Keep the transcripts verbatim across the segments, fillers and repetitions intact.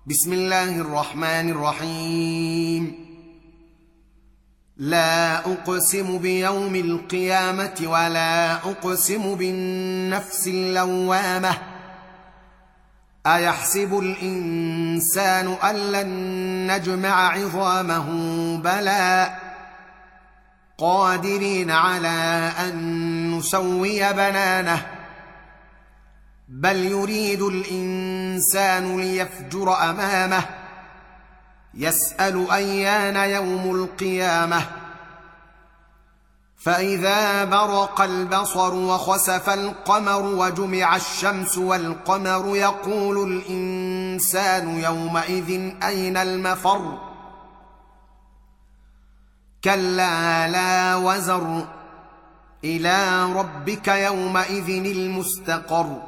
بسم الله الرحمن الرحيم. لا أقسم بيوم القيامة ولا أقسم بالنفس اللوامة أيحسب الإنسان أن لن نجمع عظامه بلى قادرين على أن نسوي بنانه بل يريد الإنسان ليفجر أمامه يسأل أيان يوم القيامة فإذا برق البصر وخسف القمر وجمع الشمس والقمر يقول الإنسان يومئذ أين المفر كلا لا وزر إلى ربك يومئذ المستقر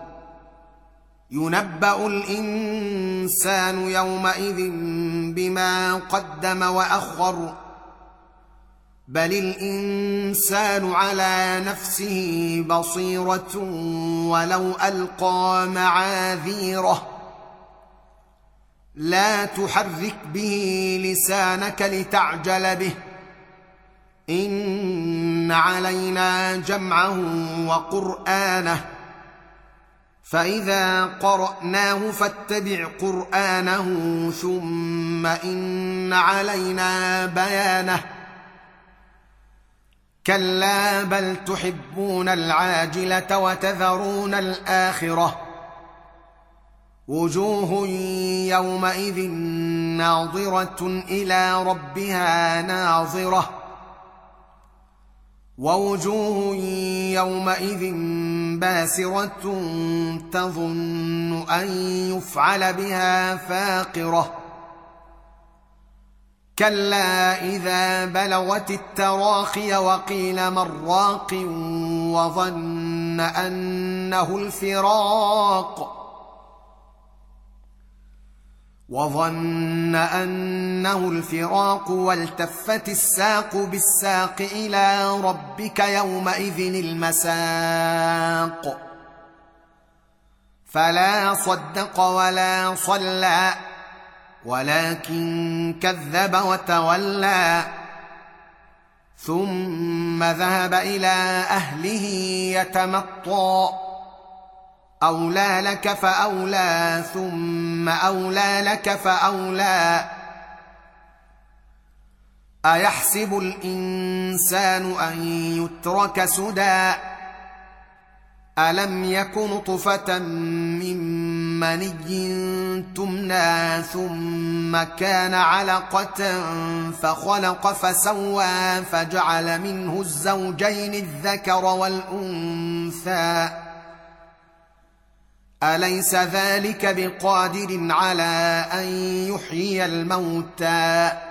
ينبأ الإنسان يومئذ بما قدم وأخر بل الإنسان على نفسه بصيرة ولو ألقى معاذيره لا تحرك به لسانك لتعجل به إن علينا جمعه وقرآنه فإذا قرأناه فاتبع قرآنه ثم إن علينا بيانه كلا بل تحبون العاجلة وتذرون الآخرة وجوه يومئذ ناظرة إلى ربها ناظرة ووجوه يومئذ باسرة تظن أن يفعل بها فاقرة كلا إذا بلغت التراقي وقيل من راق وظن أنه الفراق وظن أنه الفراق والتفت الساق بالساق إلى ربك يومئذ المساق فلا صدق ولا صلى ولكن كذب وتولى ثم ذهب إلى أهله يتمطى أولى لك فأولى ثم أولى لك فأولى أيحسب الإنسان أن يترك سدى ألم يك نطفة من مني تمنى ثم كان علقة فخلق فسوى فجعل منه الزوجين الذكر والأنثى أليس ذلك بقادر على أن يحيي الموتى